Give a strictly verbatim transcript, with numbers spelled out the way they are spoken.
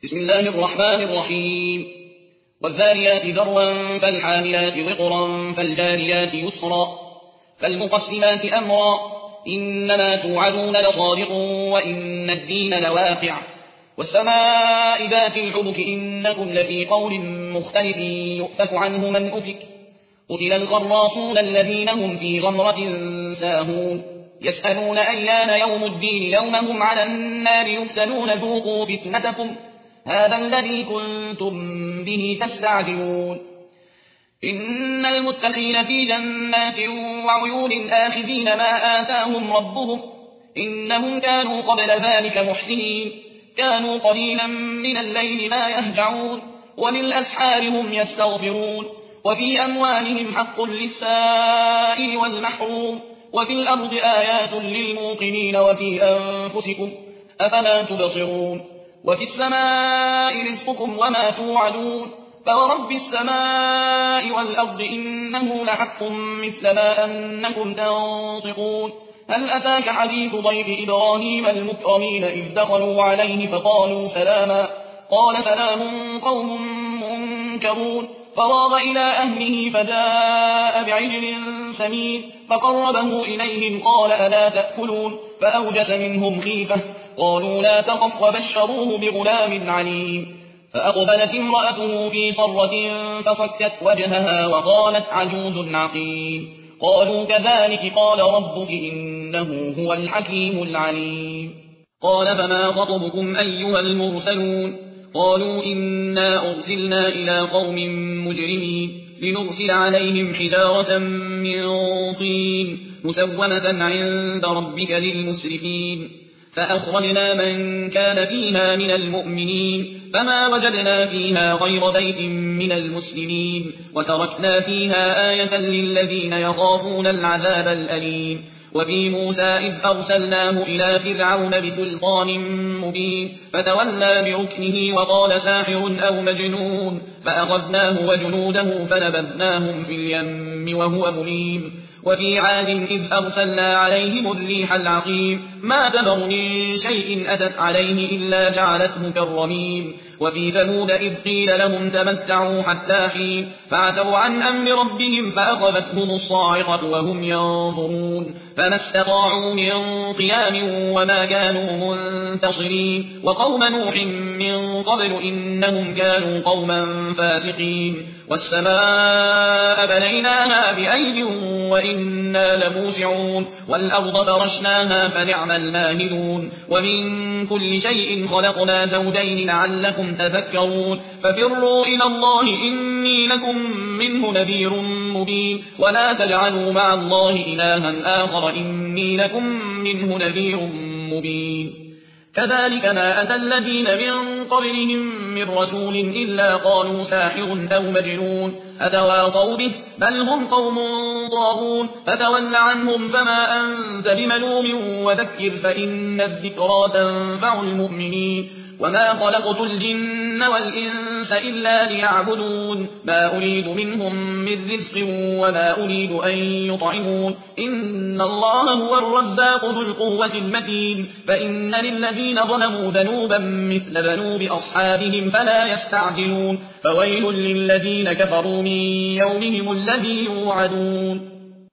بسم الله الرحمن الرحيم والذاريات ذروا فالحاملات وقرا فالجاريات يسرا فالمقسمات أمرا إنما توعدون لصادق وإن الدين لواقع والسماء ذات الحبك إنكم لفي قول مختلف يؤفك عنه من أفك قتل الخراصون الذين هم في غمرة ساهون يسألون أيان يوم الدين يوم هم على النار يفتنون ذوقوا فتنتكم هذا الذي كنتم به تستعجلون إن المتقين في جنات وعيون آخذين ما آتاهم ربهم إنهم كانوا قبل ذلك محسنين كانوا قليلا من الليل ما يهجعون وللأسحار هم يستغفرون وفي أموالهم حق للسائل والمحروم وفي الأرض آيات للموقنين وفي أنفسكم أفلا تبصرون وفي السماء رزقكم وما توعدون فورب السماء والأرض إنه لحق مثل ما أنكم تنطقون هل أتاك حديث ضيف إبراهيم المكرمين إذ دخلوا عليه فقالوا سلاما قال سلام قوم منكرون فراغ إلى أهله فجاء بعجل سمين فقربه إليهم قال ألا تأكلون فأوجس منهم خيفة قالوا لا تخف وبشروه بغلام عليم فأقبلت امرأته في صرة فصكت وجهها وقالت عجوز عقيم قالوا كذلك قال ربك إنه هو الحكيم العليم قال فما خطبكم أيها المرسلون قالوا إنا أرسلنا إلى قوم مجرمين لنرسل عليهم حجارة من طين مسومة عند ربك للمسرفين فأخرجنا من كان فيها من المؤمنين فما وجدنا فيها غير بيت من المسلمين وتركنا فيها آية للذين يخافون العذاب الأليم وفي موسى إذ أرسلناه إلى فرعون بسلطان مبين فتولى بركنه وقال ساحر أو مجنون فأخذناه وجنوده فنبذناهم في اليم وهو مليم وفي عاد إذ أرسلنا عليهم الريح العقيم ما تذر من شيء أتت عليه إلا جعلته كالرميم وفي ثمود إذ قيل لهم تمتعوا حتى حين فعتوا عن أمر ربهم فأخذتهم الصاعقة وهم ينظرون فما استطاعوا من قيام وما كانوا منتصرين وقوم نوح من قبل إنهم كانوا قوما فاسقين والسماء بنيناها بأيد وإنا لموسعون والأرض فرشناها فنعم الماهدون ومن كل شيء خلقنا زوجين لعلكم تذكرون ففروا إلى الله إني لكم منه نذير مبين ولا تجعلوا مع الله إلها آخر إني لكم منه نذير مبين كذلك ما أتى الذين من قبلهم من رسول إلا قالوا ساحر أو مجنون أتواصوا به بل هم قوم طاغون فتول عنهم فما أنت بملوم وذكر فإن الذكرى تنفع المؤمنين وما خلقت الجن والإنس إلا ليعبدون ما أريد منهم من رزق وما أريد أن يطعمون إن الله هو الرزاق ذو القوة المتين فإن للذين ظلموا ذنوبا مثل ذنوب أصحابهم فلا يستعجلون فويل للذين كفروا من يومهم الذي يوعدون